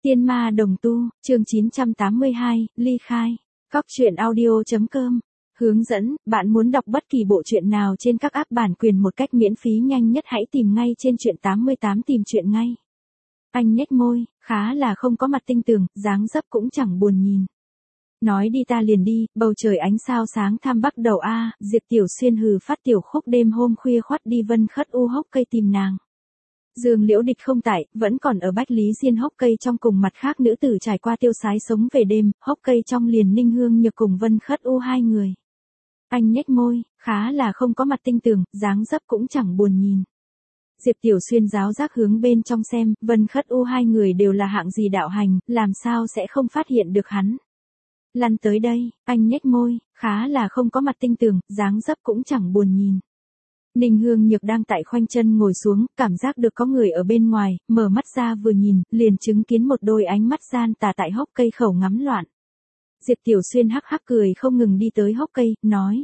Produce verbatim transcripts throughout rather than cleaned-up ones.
Tiên ma đồng tu, chương chín trăm tám mươi hai, ly khai. Cóc truyện audio chấm com. Hướng dẫn, bạn muốn đọc bất kỳ bộ truyện nào trên các app bản quyền một cách miễn phí nhanh nhất hãy tìm ngay trên truyện tám mươi tám tìm truyện ngay. Anh nhếch môi, khá là không có mặt tinh tường, dáng dấp cũng chẳng buồn nhìn. Nói đi ta liền đi, bầu trời ánh sao sáng tham bắc đầu a, Diệp Tiểu Xuyên hừ phát tiểu khúc đêm hôm khuya khoắt đi Vân Khất U hốc cây tìm nàng. Dương Liễu Địch không tại, vẫn còn ở Bách Lý Diên hốc cây trong cùng mặt khác nữ tử trải qua tiêu sái sống về đêm, hốc cây trong liền Ninh Hương Nhược cùng Vân Khất U hai người. Anh nhếch môi, khá là không có mặt tinh tường, dáng dấp cũng chẳng buồn nhìn. Diệp Tiểu Xuyên giáo giác hướng bên trong xem, Vân Khất U hai người đều là hạng gì đạo hành, làm sao sẽ không phát hiện được hắn. Lăn tới đây, anh nhếch môi, khá là không có mặt tinh tường, dáng dấp cũng chẳng buồn nhìn. Ninh Hương Nhược đang tại khoanh chân ngồi xuống, cảm giác được có người ở bên ngoài, mở mắt ra vừa nhìn, liền chứng kiến một đôi ánh mắt gian tà tại hốc cây khẩu ngắm loạn. Diệp Tiểu Xuyên hắc hắc cười không ngừng đi tới hốc cây, nói.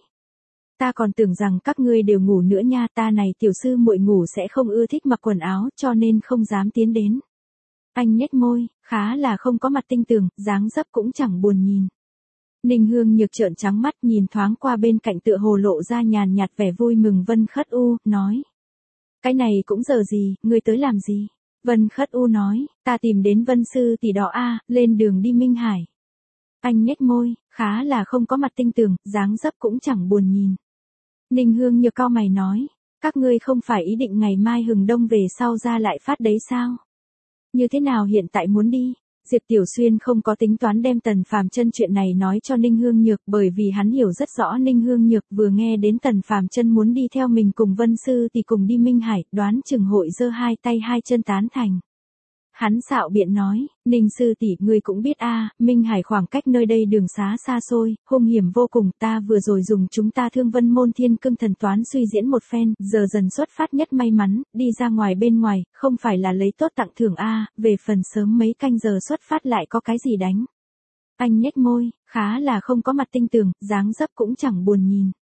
Ta còn tưởng rằng các ngươi đều ngủ nữa nha, ta này tiểu sư muội ngủ sẽ không ưa thích mặc quần áo cho nên không dám tiến đến. Anh nhếch môi, khá là không có mặt tinh tường, dáng dấp cũng chẳng buồn nhìn. Ninh Hương Nhược trợn trắng mắt nhìn thoáng qua bên cạnh tựa hồ lộ ra nhàn nhạt vẻ vui mừng Vân Khất U, nói. Cái này cũng giờ gì, ngươi tới làm gì? Vân Khất U nói, ta tìm đến Vân Sư tỷ đó a, lên đường đi Minh Hải. Anh nhếch môi, khá là không có mặt tinh tường, dáng dấp cũng chẳng buồn nhìn. Ninh Hương Nhược cau mày nói, các ngươi không phải ý định ngày mai hừng đông về sau ra lại phát đấy sao? Như thế nào hiện tại muốn đi? Diệp Tiểu Xuyên không có tính toán đem Tần Phàm Chân chuyện này nói cho Ninh Hương Nhược bởi vì hắn hiểu rất rõ Ninh Hương Nhược vừa nghe đến Tần Phàm Chân muốn đi theo mình cùng Vân Sư thì cùng đi Minh Hải, đoán chừng hội giơ hai tay hai chân tán thành. Hắn xạo biện nói, Ninh Sư tỷ, ngươi cũng biết a, Minh Hải khoảng cách nơi đây đường xá xa xôi, hung hiểm vô cùng, ta vừa rồi dùng chúng ta Thương Vân Môn Thiên Cương thần toán suy diễn một phen, giờ dần xuất phát nhất may mắn, đi ra ngoài bên ngoài, không phải là lấy tốt tặng thưởng a, về phần sớm mấy canh giờ xuất phát lại có cái gì đánh. Anh nhếch môi, khá là không có mặt tinh tường, dáng dấp cũng chẳng buồn nhìn.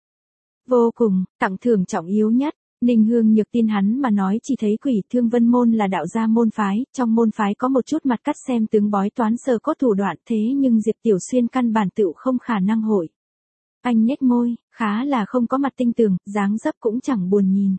Vô cùng, tặng thưởng trọng yếu nhất. Ninh Hương Nhược tin hắn mà nói chỉ thấy Quỷ Thương Vân Môn là đạo gia môn phái, trong môn phái có một chút mặt cắt xem tướng bói toán sơ cốt thủ đoạn thế nhưng Diệp Tiểu Xuyên căn bản tựu không khả năng hội. Anh nhếch môi, khá là không có mặt tinh tường, dáng dấp cũng chẳng buồn nhìn.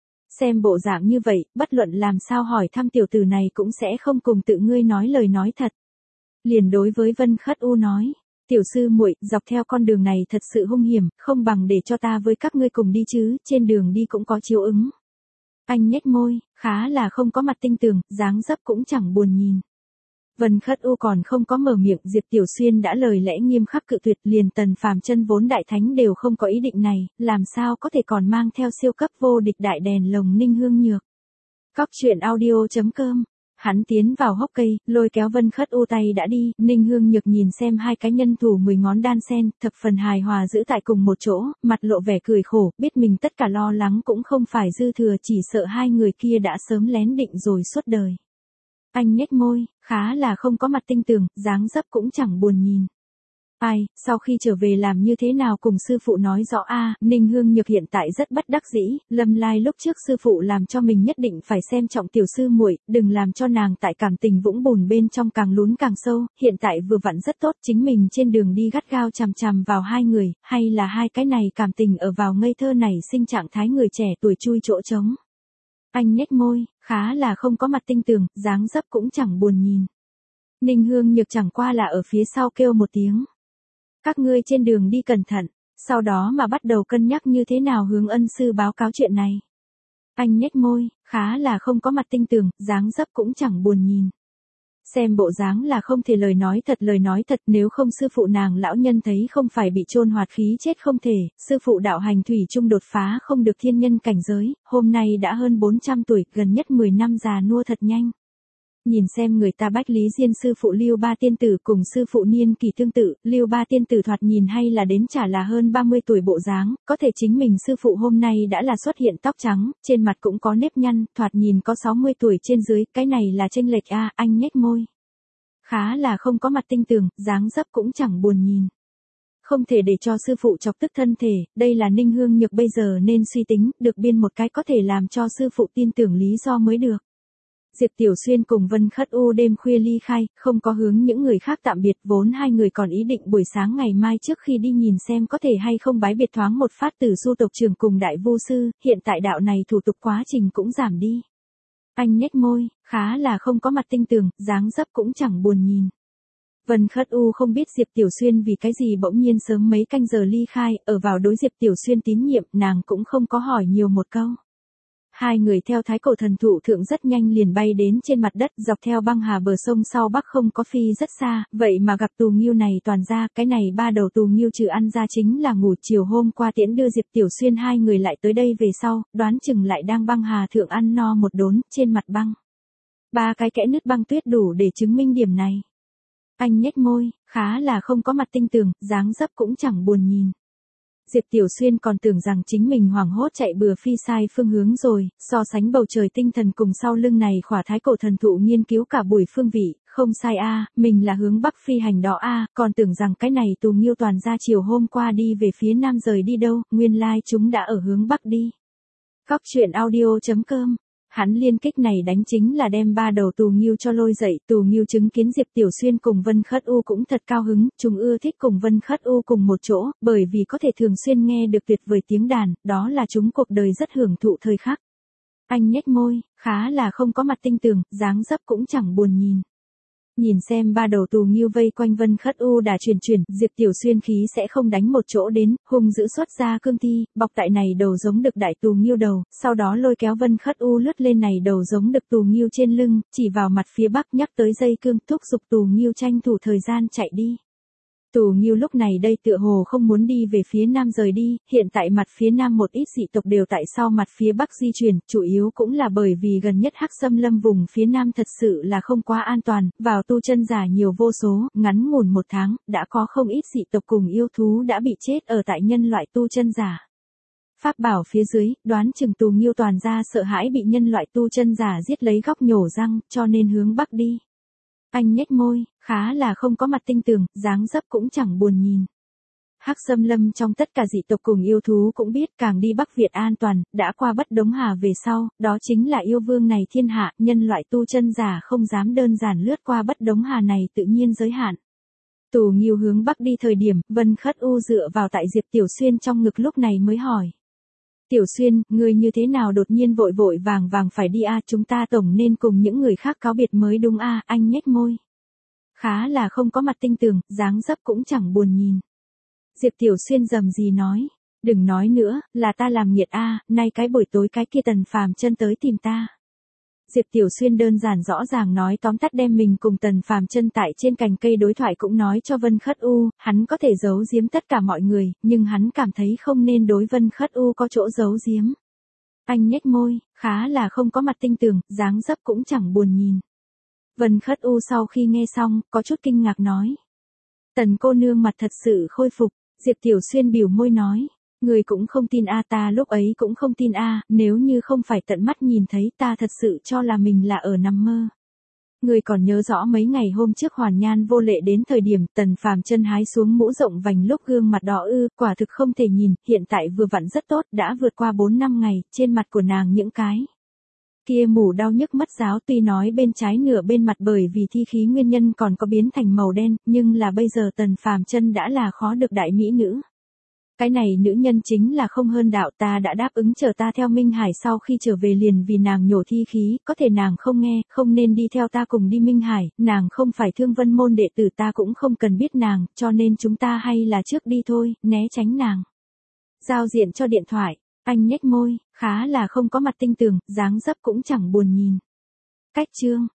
Xem bộ dạng như vậy, bất luận làm sao hỏi thăm tiểu tử này cũng sẽ không cùng tự ngươi nói lời nói thật. Liền đối với Vân Khất U nói. Tiểu sư muội, dọc theo con đường này thật sự hung hiểm, không bằng để cho ta với các ngươi cùng đi chứ, trên đường đi cũng có chiếu ứng. Anh nhếch môi, khá là không có mặt tinh tường, dáng dấp cũng chẳng buồn nhìn. Vân Khất U còn không có mở miệng, Diệp Tiểu Xuyên đã lời lẽ nghiêm khắc cự tuyệt, liền Tần Phàm Chân vốn đại thánh đều không có ý định này, làm sao có thể còn mang theo siêu cấp vô địch đại đèn lồng Ninh Hương Nhược. Cóc truyện audio chấm com. Hắn tiến vào hốc cây, lôi kéo Vân Khất U tay đã đi, Ninh Hương Nhược nhìn xem hai cái nhân thủ mười ngón đan sen, thập phần hài hòa giữ tại cùng một chỗ, mặt lộ vẻ cười khổ, biết mình tất cả lo lắng cũng không phải dư thừa, chỉ sợ hai người kia đã sớm lén định rồi suốt đời. Anh nhếch môi, khá là không có mặt tinh tường, dáng dấp cũng chẳng buồn nhìn. Ai, sau khi trở về làm như thế nào cùng sư phụ nói rõ a, Ninh Hương Nhược hiện tại rất bất đắc dĩ, Lâm Lai lúc trước sư phụ làm cho mình nhất định phải xem trọng tiểu sư muội, đừng làm cho nàng tại cảm tình vũng bùn bên trong càng lún càng sâu, hiện tại vừa vặn rất tốt, chính mình trên đường đi gắt gao chằm chằm vào hai người, hay là hai cái này cảm tình ở vào ngây thơ này sinh trạng thái người trẻ tuổi chui chỗ trống. Anh nhếch môi, khá là không có mặt tinh tường, dáng dấp cũng chẳng buồn nhìn. Ninh Hương Nhược chẳng qua là ở phía sau kêu một tiếng. Các ngươi trên đường đi cẩn thận, sau đó mà bắt đầu cân nhắc như thế nào hướng ân sư báo cáo chuyện này. Anh nhếch môi, khá là không có mặt tinh tường, dáng dấp cũng chẳng buồn nhìn. Xem bộ dáng là không thể lời nói thật lời nói thật nếu không sư phụ nàng lão nhân thấy không phải bị chôn hoạt khí chết không thể, sư phụ đạo hành thủy chung đột phá không được thiên nhân cảnh giới, hôm nay đã hơn bốn trăm tuổi, gần nhất mười năm già nua thật nhanh. Nhìn xem người ta Bách Lý Diên sư phụ Lưu Ba Tiên Tử cùng sư phụ niên kỳ tương tự, Lưu Ba Tiên Tử thoạt nhìn hay là đến chả là hơn ba mươi tuổi bộ dáng, có thể chính mình sư phụ hôm nay đã là xuất hiện tóc trắng, trên mặt cũng có nếp nhăn, thoạt nhìn có sáu mươi tuổi trên dưới, cái này là chênh lệch a, anh nhếch môi. Khá là không có mặt tinh tường, dáng dấp cũng chẳng buồn nhìn. Không thể để cho sư phụ chọc tức thân thể, đây là Ninh Hương Nhược bây giờ nên suy tính, được biên một cái có thể làm cho sư phụ tin tưởng lý do mới được. Diệp Tiểu Xuyên cùng Vân Khất U đêm khuya ly khai, không có hướng những người khác tạm biệt, vốn hai người còn ý định buổi sáng ngày mai trước khi đi nhìn xem có thể hay không bái biệt thoáng một phát từ Du tộc trưởng cùng đại vu sư, hiện tại đạo này thủ tục quá trình cũng giảm đi. Anh nhếch môi, khá là không có mặt tinh tường, dáng dấp cũng chẳng buồn nhìn. Vân Khất U không biết Diệp Tiểu Xuyên vì cái gì bỗng nhiên sớm mấy canh giờ ly khai, ở vào đối Diệp Tiểu Xuyên tín nhiệm, nàng cũng không có hỏi nhiều một câu. Hai người theo thái cổ thần thụ thượng rất nhanh liền bay đến trên mặt đất, dọc theo băng hà bờ sông sau bắc không có phi rất xa, vậy mà gặp tù nghiêu này toàn ra, cái này ba đầu tù nghiêu trừ ăn ra chính là ngủ chiều hôm qua tiễn đưa Diệp Tiểu Xuyên hai người lại tới đây về sau, đoán chừng lại đang băng hà thượng ăn no một đốn, trên mặt băng. Ba cái kẽ nứt băng tuyết đủ để chứng minh điểm này. Anh nhếch môi, khá là không có mặt tinh tường, dáng dấp cũng chẳng buồn nhìn. Diệp Tiểu Xuyên còn tưởng rằng chính mình hoảng hốt chạy bừa phi sai phương hướng rồi, so sánh bầu trời tinh thần cùng sau lưng này khỏa thái cổ thần thụ nghiên cứu cả buổi phương vị, không sai a, à, mình là hướng bắc phi hành đó a, à, còn tưởng rằng cái này tù nghiêu toàn ra chiều hôm qua đi về phía nam rời đi đâu, nguyên lai chúng đã ở hướng bắc đi. Cóc truyện audio chấm com. Hắn liên kích này đánh chính là đem ba đầu tù nghiêu cho lôi dậy, tù nghiêu chứng kiến Diệp Tiểu Xuyên cùng Vân Khất U cũng thật cao hứng, chúng ưa thích cùng Vân Khất U cùng một chỗ, bởi vì có thể thường xuyên nghe được tuyệt vời tiếng đàn, đó là chúng cuộc đời rất hưởng thụ thời khắc. Anh nhếch môi, khá là không có mặt tinh tường, dáng dấp cũng chẳng buồn nhìn. Nhìn xem ba đầu tù nghiêu vây quanh Vân Khất U đà chuyển chuyển, Diệp Tiểu Xuyên khí sẽ không đánh một chỗ đến, hung giữ xuất ra cương thi, bọc tại này đầu giống được đại tù nghiêu đầu, sau đó lôi kéo Vân Khất U lướt lên này đầu giống được tù nghiêu trên lưng, chỉ vào mặt phía bắc nhắc tới dây cương, thúc giục tù nghiêu tranh thủ thời gian chạy đi. Tù nghiêu lúc này đây tựa hồ không muốn đi về phía nam rời đi, hiện tại mặt phía nam một ít dị tộc đều tại sau mặt phía bắc di chuyển, chủ yếu cũng là bởi vì gần nhất Hắc Xâm Lâm vùng phía nam thật sự là không quá an toàn, vào tu chân giả nhiều vô số, ngắn ngủn một tháng, đã có không ít dị tộc cùng yêu thú đã bị chết ở tại nhân loại tu chân giả. Pháp bảo phía dưới, đoán chừng tù nghiêu toàn ra sợ hãi bị nhân loại tu chân giả giết lấy góc nhổ răng, cho nên hướng bắc đi. Anh nhếch môi, khá là không có mặt tinh tường, dáng dấp cũng chẳng buồn nhìn. Hắc Xâm Lâm trong tất cả dị tộc cùng yêu thú cũng biết càng đi Bắc Việt an toàn, đã qua Bất Đống Hà về sau, đó chính là yêu vương này thiên hạ, nhân loại tu chân giả không dám đơn giản lướt qua Bất Đống Hà này tự nhiên giới hạn. Tù nghiêu hướng Bắc đi thời điểm, Vân Khất U dựa vào tại Diệp Tiểu Xuyên trong ngực lúc này mới hỏi. Tiểu Xuyên, người như thế nào đột nhiên vội vội vàng vàng phải đi a, à, chúng ta tổng nên cùng những người khác cáo biệt mới đúng a, à, anh nhếch môi. Khá là không có mặt tinh tường, dáng dấp cũng chẳng buồn nhìn. Diệp Tiểu Xuyên rầm gì nói, đừng nói nữa, là ta làm nghiệt a, à, nay cái buổi tối cái kia Tần Phàm Chân tới tìm ta. Diệp Tiểu Xuyên đơn giản rõ ràng nói tóm tắt đem mình cùng Tần Phàm Chân tại trên cành cây đối thoại cũng nói cho Vân Khất U, hắn có thể giấu giếm tất cả mọi người, nhưng hắn cảm thấy không nên đối Vân Khất U có chỗ giấu giếm. Anh nhếch môi, khá là không có mặt tinh tường, dáng dấp cũng chẳng buồn nhìn. Vân Khất U sau khi nghe xong, có chút kinh ngạc nói. Tần cô nương mặt thật sự khôi phục, Diệp Tiểu Xuyên biểu môi nói. Người cũng không tin a, ta lúc ấy cũng không tin a, nếu như không phải tận mắt nhìn thấy ta thật sự cho là mình là ở nằm mơ. Người còn nhớ rõ mấy ngày hôm trước Hoàn Nhan vô lệ đến thời điểm Tần Phàm Chân hái xuống mũ rộng vành lúc gương mặt đỏ ư, quả thực không thể nhìn, hiện tại vừa vặn rất tốt, đã vượt qua bốn năm ngày, trên mặt của nàng những cái kia mủ đau nhức mất giáo, tuy nói bên trái nửa bên mặt bởi vì thi khí nguyên nhân còn có biến thành màu đen, nhưng là bây giờ Tần Phàm Chân đã là khó được đại mỹ nữ. Cái này nữ nhân chính là không hơn đạo, ta đã đáp ứng chờ ta theo Minh Hải sau khi trở về liền vì nàng nhổ thi khí, có thể nàng không nghe, không nên đi theo ta cùng đi Minh Hải, nàng không phải Thương Vân môn đệ tử, ta cũng không cần biết nàng, cho nên chúng ta hay là trước đi thôi, né tránh nàng. Giao diện cho điện thoại, anh nhếch môi, khá là không có mặt tinh tường, dáng dấp cũng chẳng buồn nhìn. Cách chương